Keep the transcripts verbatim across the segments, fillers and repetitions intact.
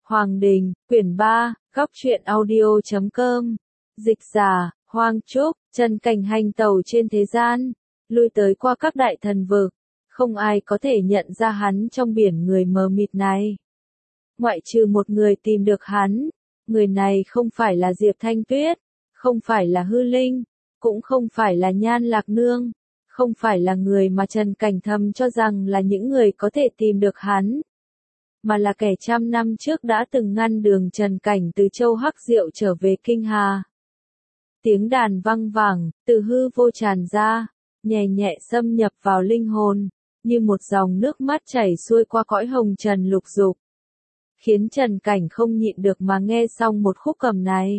Hoàng Đình, quyển ba, góc truyện audio chấm com. Dịch giả, Hoang Trúc, Trần Cảnh hành tẩu trên thế gian, lui tới qua các đại thần vực, không ai có thể nhận ra hắn trong biển người mờ mịt này. Ngoại trừ một người tìm được hắn, người này không phải là Diệp Thanh Tuyết, không phải là Hư Linh, cũng không phải là Nhan Lạc Nương, không phải là người mà Trần Cảnh thầm cho rằng là những người có thể tìm được hắn, mà là kẻ trăm năm trước đã từng ngăn đường Trần Cảnh từ Châu Hắc Diệu trở về Kinh Hà. Tiếng đàn vang vẳng, từ hư vô tràn ra, nhẹ nhẹ xâm nhập vào linh hồn, như một dòng nước mắt chảy xuôi qua cõi hồng trần lục dục, khiến Trần Cảnh không nhịn được mà nghe xong một khúc cầm này.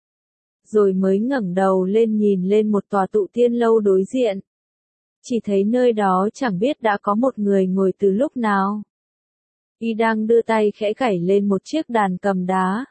Rồi mới ngẩng đầu lên nhìn lên một tòa tụ tiên lâu đối diện. Chỉ thấy nơi đó chẳng biết đã có một người ngồi từ lúc nào. Y đang đưa tay khẽ gảy lên một chiếc đàn cầm đá.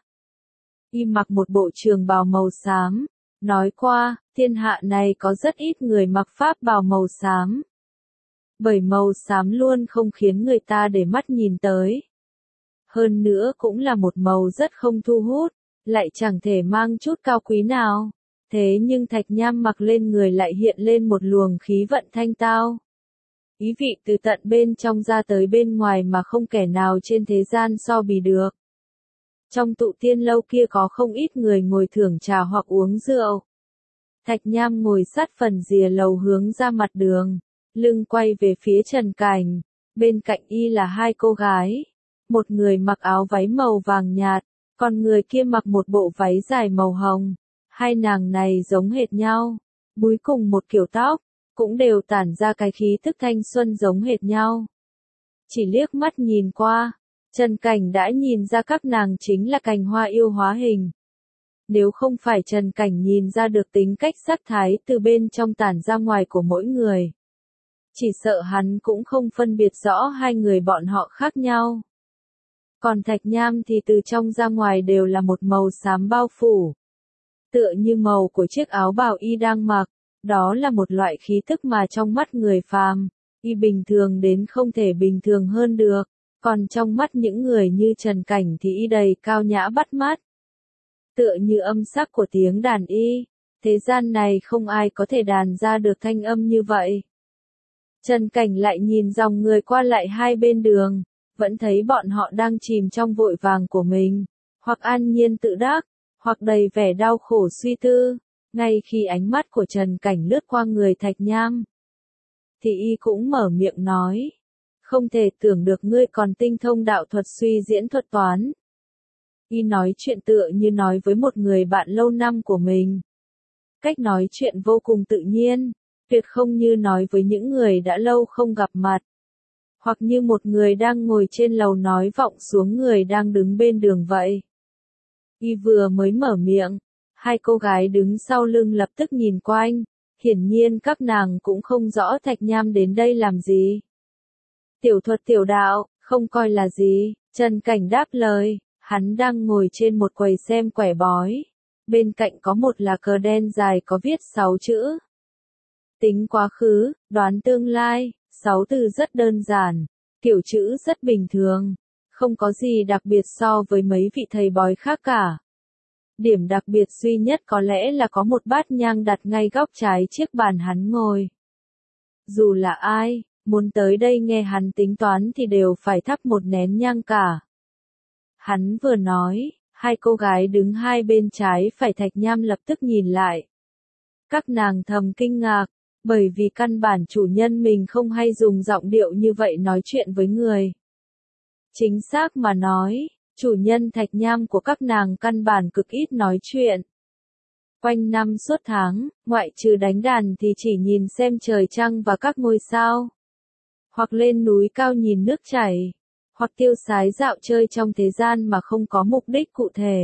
Y mặc một bộ trường bào màu xám, nói qua, thiên hạ này có rất ít người mặc pháp bào màu xám. Bởi màu xám luôn không khiến người ta để mắt nhìn tới. Hơn nữa cũng là một màu rất không thu hút, lại chẳng thể mang chút cao quý nào. Thế nhưng Thạch Nham mặc lên người lại hiện lên một luồng khí vận thanh tao. Ý vị từ tận bên trong ra tới bên ngoài mà không kẻ nào trên thế gian so bì được. Trong tụ tiên lâu kia có không ít người ngồi thưởng trà hoặc uống rượu. Thạch Nham ngồi sát phần rìa lầu hướng ra mặt đường, lưng quay về phía Trần Cảnh. Bên cạnh y là hai cô gái. Một người mặc áo váy màu vàng nhạt, còn người kia mặc một bộ váy dài màu hồng. Hai nàng này giống hệt nhau, búi cùng một kiểu tóc, cũng đều tản ra cái khí tức thanh xuân giống hệt nhau. Chỉ liếc mắt nhìn qua, Trần Cảnh đã nhìn ra các nàng chính là cành hoa yêu hóa hình. Nếu không phải Trần Cảnh nhìn ra được tính cách sắc thái từ bên trong tản ra ngoài của mỗi người, chỉ sợ hắn cũng không phân biệt rõ hai người bọn họ khác nhau. Còn Thạch Nham thì từ trong ra ngoài đều là một màu xám bao phủ. Tựa như màu của chiếc áo bào y đang mặc, đó là một loại khí tức mà trong mắt người phàm, y bình thường đến không thể bình thường hơn được, còn trong mắt những người như Trần Cảnh thì y đầy cao nhã bắt mắt. Tựa như âm sắc của tiếng đàn y, thế gian này không ai có thể đàn ra được thanh âm như vậy. Trần Cảnh lại nhìn dòng người qua lại hai bên đường, vẫn thấy bọn họ đang chìm trong vội vàng của mình, hoặc an nhiên tự đắc, hoặc đầy vẻ đau khổ suy tư. Ngay khi ánh mắt của Trần Cảnh lướt qua người Thạch Nham, thì y cũng mở miệng nói, không thể tưởng được ngươi còn tinh thông đạo thuật suy diễn thuật toán. Y nói chuyện tựa như nói với một người bạn lâu năm của mình. Cách nói chuyện vô cùng tự nhiên, tuyệt không như nói với những người đã lâu không gặp mặt. Hoặc như một người đang ngồi trên lầu nói vọng xuống người đang đứng bên đường vậy. Y vừa mới mở miệng, hai cô gái đứng sau lưng lập tức nhìn quanh, hiển nhiên các nàng cũng không rõ Thạch Nham đến đây làm gì. Tiểu thuật tiểu đạo, không coi là gì, Trần Cảnh đáp lời, hắn đang ngồi trên một quầy xem quẻ bói. Bên cạnh có một lá cờ đen dài có viết sáu chữ. Tính quá khứ, đoán tương lai, sáu từ rất đơn giản, kiểu chữ rất bình thường, không có gì đặc biệt so với mấy vị thầy bói khác cả. Điểm đặc biệt duy nhất có lẽ là có một bát nhang đặt ngay góc trái chiếc bàn hắn ngồi. Dù là ai, muốn tới đây nghe hắn tính toán thì đều phải thắp một nén nhang cả. Hắn vừa nói, hai cô gái đứng hai bên trái phải Thạch Nham lập tức nhìn lại. Các nàng thầm kinh ngạc, bởi vì căn bản chủ nhân mình không hay dùng giọng điệu như vậy nói chuyện với người. Chính xác mà nói, chủ nhân Thạch Nham của các nàng căn bản cực ít nói chuyện. Quanh năm suốt tháng, ngoại trừ đánh đàn thì chỉ nhìn xem trời trăng và các ngôi sao. Hoặc lên núi cao nhìn nước chảy. Hoặc tiêu sái dạo chơi trong thế gian mà không có mục đích cụ thể.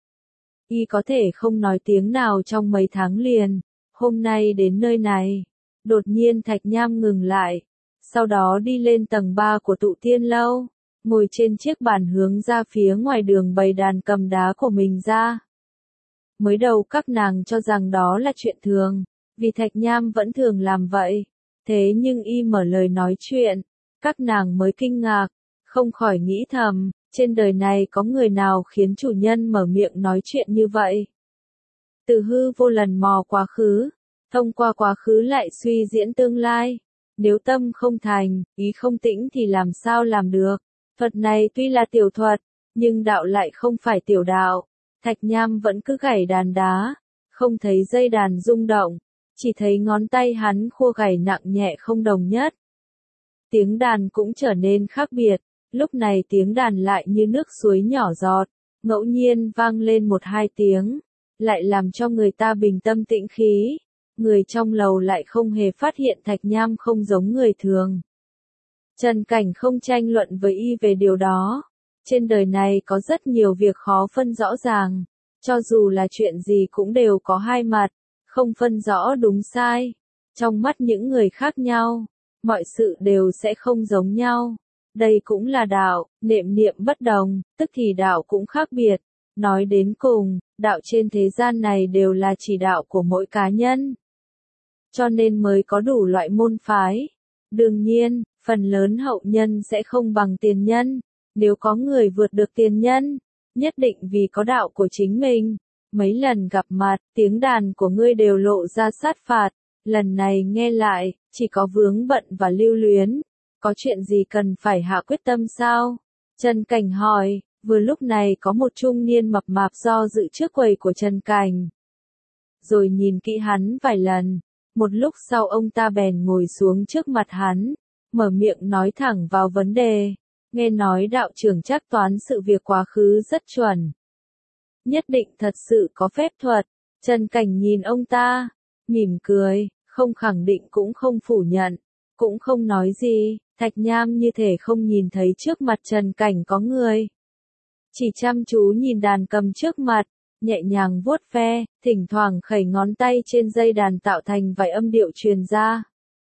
Y có thể không nói tiếng nào trong mấy tháng liền. Hôm nay đến nơi này. Đột nhiên Thạch Nham ngừng lại. Sau đó đi lên tầng ba của tụ tiên lâu. Ngồi trên chiếc bàn hướng ra phía ngoài đường bày đàn cầm đá của mình ra. Mới đầu các nàng cho rằng đó là chuyện thường, vì Thạch Nham vẫn thường làm vậy. Thế nhưng y mở lời nói chuyện, các nàng mới kinh ngạc, không khỏi nghĩ thầm, Trên đời này có người nào khiến chủ nhân mở miệng nói chuyện như vậy? Từ hư vô lần mò quá khứ, thông qua quá khứ lại suy diễn tương lai. Nếu tâm không thành, ý không tĩnh thì làm sao làm được? Thuật này tuy là tiểu thuật, nhưng đạo lại không phải tiểu đạo. Thạch Nham vẫn cứ gảy đàn đá, không thấy dây đàn rung động, chỉ thấy ngón tay hắn khua gảy nặng nhẹ không đồng nhất. Tiếng đàn cũng trở nên khác biệt, lúc này tiếng đàn lại như nước suối nhỏ giọt, ngẫu nhiên vang lên một hai tiếng, lại làm cho người ta bình tâm tĩnh khí. Người trong lầu lại không hề phát hiện Thạch Nham không giống người thường. Trần Cảnh không tranh luận với y về điều đó. Trên đời này có rất nhiều việc khó phân rõ ràng, cho dù là chuyện gì cũng đều có hai mặt, không phân rõ đúng sai. Trong mắt những người khác nhau, mọi sự đều sẽ không giống nhau. Đây cũng là đạo, nệm niệm bất đồng, tức thì đạo cũng khác biệt. Nói đến cùng, đạo trên thế gian này đều là chỉ đạo của mỗi cá nhân. Cho nên mới có đủ loại môn phái. Đương nhiên, phần lớn hậu nhân sẽ không bằng tiền nhân. Nếu có người vượt được tiền nhân, nhất định vì có đạo của chính mình. Mấy lần gặp mặt, tiếng đàn của ngươi đều lộ ra sát phạt. Lần này nghe lại, chỉ có vướng bận và lưu luyến. Có chuyện gì cần phải hạ quyết tâm sao? Trần Cảnh hỏi, vừa lúc này có một trung niên mập mạp do dự trước quầy của Trần Cảnh. Rồi nhìn kỹ hắn vài lần. Một lúc sau ông ta bèn ngồi xuống trước mặt hắn, mở miệng nói thẳng vào vấn đề. Nghe nói đạo trưởng trắc toán sự việc quá khứ rất chuẩn. Nhất định thật sự có phép thuật. Trần Cảnh nhìn ông ta, mỉm cười, không khẳng định cũng không phủ nhận, cũng không nói gì. Thạch Nham như thể không nhìn thấy trước mặt Trần Cảnh có người. Chỉ chăm chú nhìn đàn cầm trước mặt, nhẹ nhàng vuốt ve, thỉnh thoảng khẩy ngón tay trên dây đàn tạo thành vài âm điệu truyền ra.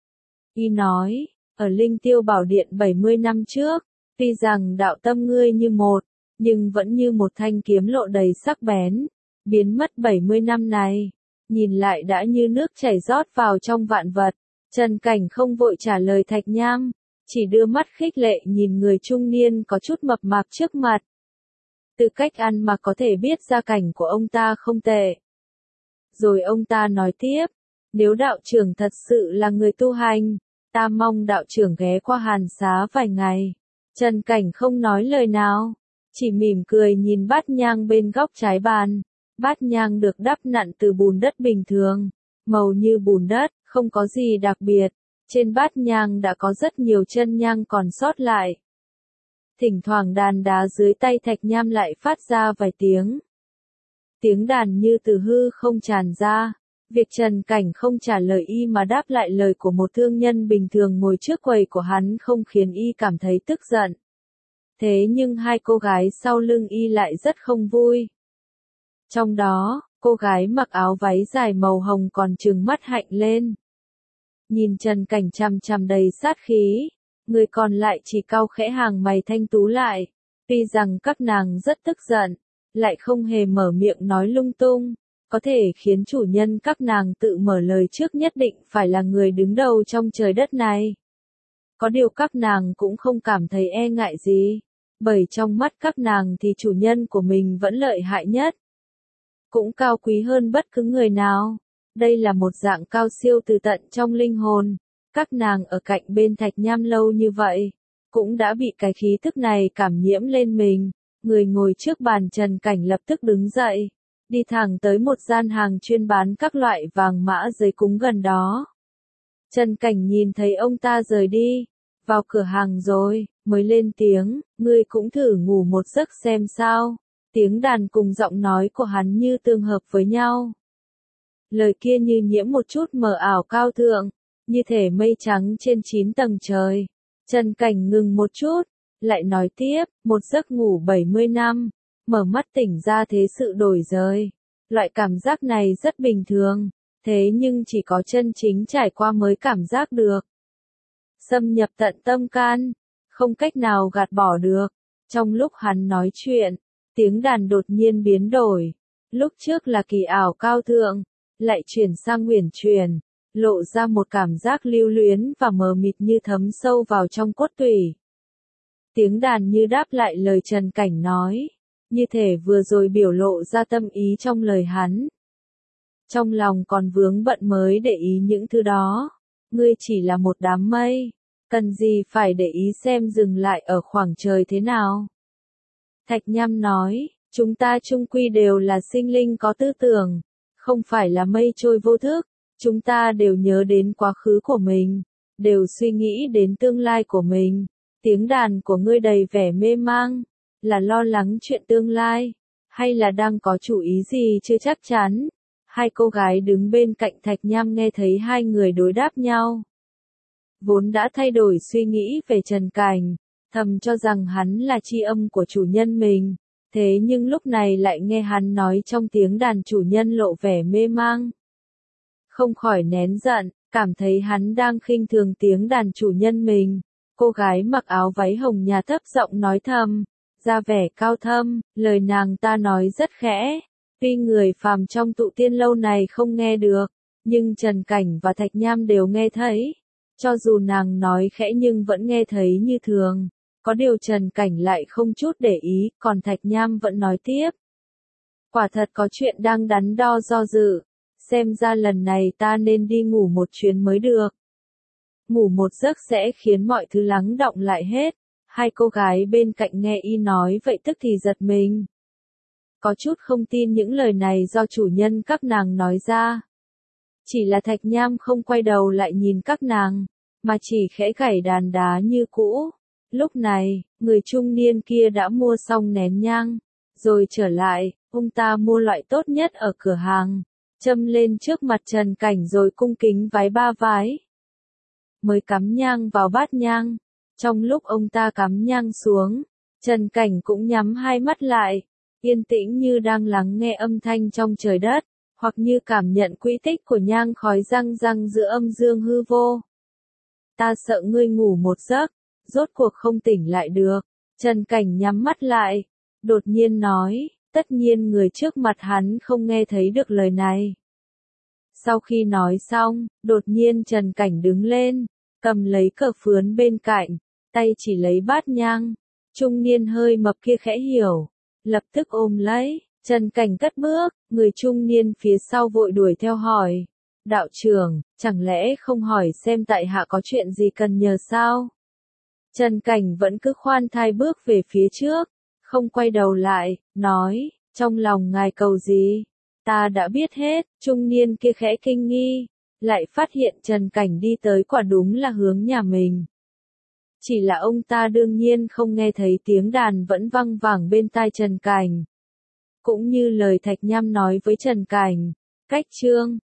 Y nói, ở Linh Tiêu Bảo Điện bảy mươi năm trước, tuy rằng đạo tâm ngươi như một, nhưng vẫn như một thanh kiếm lộ đầy sắc bén, biến mất bảy mươi năm này, nhìn lại đã như nước chảy rót vào trong vạn vật. Trần Cảnh không vội trả lời Thạch Nham, chỉ đưa mắt khích lệ nhìn người trung niên có chút mập mạp trước mặt. Từ cách ăn mà có thể biết gia cảnh của ông ta không tệ. Rồi ông ta nói tiếp, nếu đạo trưởng thật sự là người tu hành, ta mong đạo trưởng ghé qua Hàn Xá vài ngày. Trần Cảnh không nói lời nào, chỉ mỉm cười nhìn bát nhang bên góc trái bàn. Bát nhang được đắp nặn từ bùn đất bình thường, màu như bùn đất, không có gì đặc biệt. Trên bát nhang đã có rất nhiều chân nhang còn sót lại. Thỉnh thoảng đàn đá dưới tay Thạch Nham lại phát ra vài tiếng. Tiếng đàn như từ hư không tràn ra. Việc Trần Cảnh không trả lời y mà đáp lại lời của một thương nhân bình thường ngồi trước quầy của hắn không khiến y cảm thấy tức giận. Thế nhưng hai cô gái sau lưng y lại rất không vui. Trong đó, cô gái mặc áo váy dài màu hồng còn trừng mắt hạnh lên. Nhìn Trần Cảnh chằm chằm đầy sát khí, người còn lại chỉ cau khẽ hàng mày thanh tú lại. Tuy rằng các nàng rất tức giận, lại không hề mở miệng nói lung tung. Có thể khiến chủ nhân các nàng tự mở lời trước nhất định phải là người đứng đầu trong trời đất này. Có điều các nàng cũng không cảm thấy e ngại gì, bởi trong mắt các nàng thì chủ nhân của mình vẫn lợi hại nhất. Cũng cao quý hơn bất cứ người nào. Đây là một dạng cao siêu từ tận trong linh hồn. Các nàng ở cạnh bên Thạch Nham lâu như vậy, cũng đã bị cái khí thức này cảm nhiễm lên mình. Người ngồi trước bàn Trần Cảnh lập tức đứng dậy, đi thẳng tới một gian hàng chuyên bán các loại vàng mã giấy cúng gần đó. Trần Cảnh nhìn thấy ông ta rời đi, vào cửa hàng rồi, mới lên tiếng, ngươi cũng thử ngủ một giấc xem sao. Tiếng đàn cùng giọng nói của hắn như tương hợp với nhau. Lời kia như nhiễm một chút mờ ảo cao thượng, như thể mây trắng trên chín tầng trời. Trần Cảnh ngừng một chút, lại nói tiếp, một giấc ngủ bảy mươi năm, mở mắt tỉnh ra thế sự đổi rời. Loại cảm giác này rất bình thường, thế nhưng chỉ có chân chính trải qua mới cảm giác được. Xâm nhập tận tâm can, không cách nào gạt bỏ được. Trong lúc hắn nói chuyện, tiếng đàn đột nhiên biến đổi. Lúc trước là kỳ ảo cao thượng, lại chuyển sang uyển chuyển, lộ ra một cảm giác lưu luyến và mờ mịt như thấm sâu vào trong cốt tủy. Tiếng đàn như đáp lại lời Trần Cảnh nói, như thể vừa rồi biểu lộ ra tâm ý trong lời hắn. Trong lòng còn vướng bận mới để ý những thứ đó, ngươi chỉ là một đám mây, cần gì phải để ý xem dừng lại ở khoảng trời thế nào. Thạch Nham nói, chúng ta chung quy đều là sinh linh có tư tưởng, không phải là mây trôi vô thức, chúng ta đều nhớ đến quá khứ của mình, đều suy nghĩ đến tương lai của mình. Tiếng đàn của ngươi đầy vẻ mê mang, là lo lắng chuyện tương lai, hay là đang có chủ ý gì chưa chắc chắn. Hai cô gái đứng bên cạnh Thạch Nham nghe thấy hai người đối đáp nhau. Vốn đã thay đổi suy nghĩ về Trần Cảnh, thầm cho rằng hắn là tri âm của chủ nhân mình, thế nhưng lúc này lại nghe hắn nói trong tiếng đàn chủ nhân lộ vẻ mê mang. Không khỏi nén giận, cảm thấy hắn đang khinh thường tiếng đàn chủ nhân mình. Cô gái mặc áo váy hồng nhà thấp giọng nói thầm, ra vẻ cao thâm, lời nàng ta nói rất khẽ. Tuy người phàm trong tụ tiên lâu này không nghe được, nhưng Trần Cảnh và Thạch Nham đều nghe thấy. Cho dù nàng nói khẽ nhưng vẫn nghe thấy như thường. Có điều Trần Cảnh lại không chút để ý, còn Thạch Nham vẫn nói tiếp. Quả thật có chuyện đang đắn đo do dự, xem ra lần này ta nên đi ngủ một chuyến mới được. Ngủ một giấc sẽ khiến mọi thứ lắng đọng lại hết. Hai cô gái bên cạnh nghe y nói vậy tức thì giật mình. Có chút không tin những lời này do chủ nhân các nàng nói ra. Chỉ là Thạch Nham không quay đầu lại nhìn các nàng, mà chỉ khẽ gảy đàn đá như cũ. Lúc này, người trung niên kia đã mua xong nén nhang, rồi trở lại, ông ta mua loại tốt nhất ở cửa hàng, châm lên trước mặt Trần Cảnh rồi cung kính vái ba vái. Mới cắm nhang vào bát nhang, trong lúc ông ta cắm nhang xuống, Trần Cảnh cũng nhắm hai mắt lại, yên tĩnh như đang lắng nghe âm thanh trong trời đất, hoặc như cảm nhận quỹ tích của nhang khói răng răng giữa âm dương hư vô. Ta sợ ngươi ngủ một giấc, rốt cuộc không tỉnh lại được. Trần Cảnh nhắm mắt lại, đột nhiên nói, tất nhiên người trước mặt hắn không nghe thấy được lời này. Sau khi nói xong, đột nhiên Trần Cảnh đứng lên, cầm lấy cờ phướn bên cạnh, tay chỉ lấy bát nhang. Trung niên hơi mập kia khẽ hiểu, lập tức ôm lấy. Trần Cảnh cất bước, người trung niên phía sau vội đuổi theo hỏi. Đạo trưởng, chẳng lẽ không hỏi xem tại hạ có chuyện gì cần nhờ sao? Trần Cảnh vẫn cứ khoan thai bước về phía trước, không quay đầu lại, nói, trong lòng ngài cầu gì? Ta đã biết hết. Trung niên kia khẽ kinh nghi, lại phát hiện Trần Cảnh đi tới quả đúng là hướng nhà mình. Chỉ là ông ta đương nhiên không nghe thấy tiếng đàn vẫn văng vẳng bên tai Trần Cảnh. Cũng như lời Thạch Nham nói với Trần Cảnh, cách chương.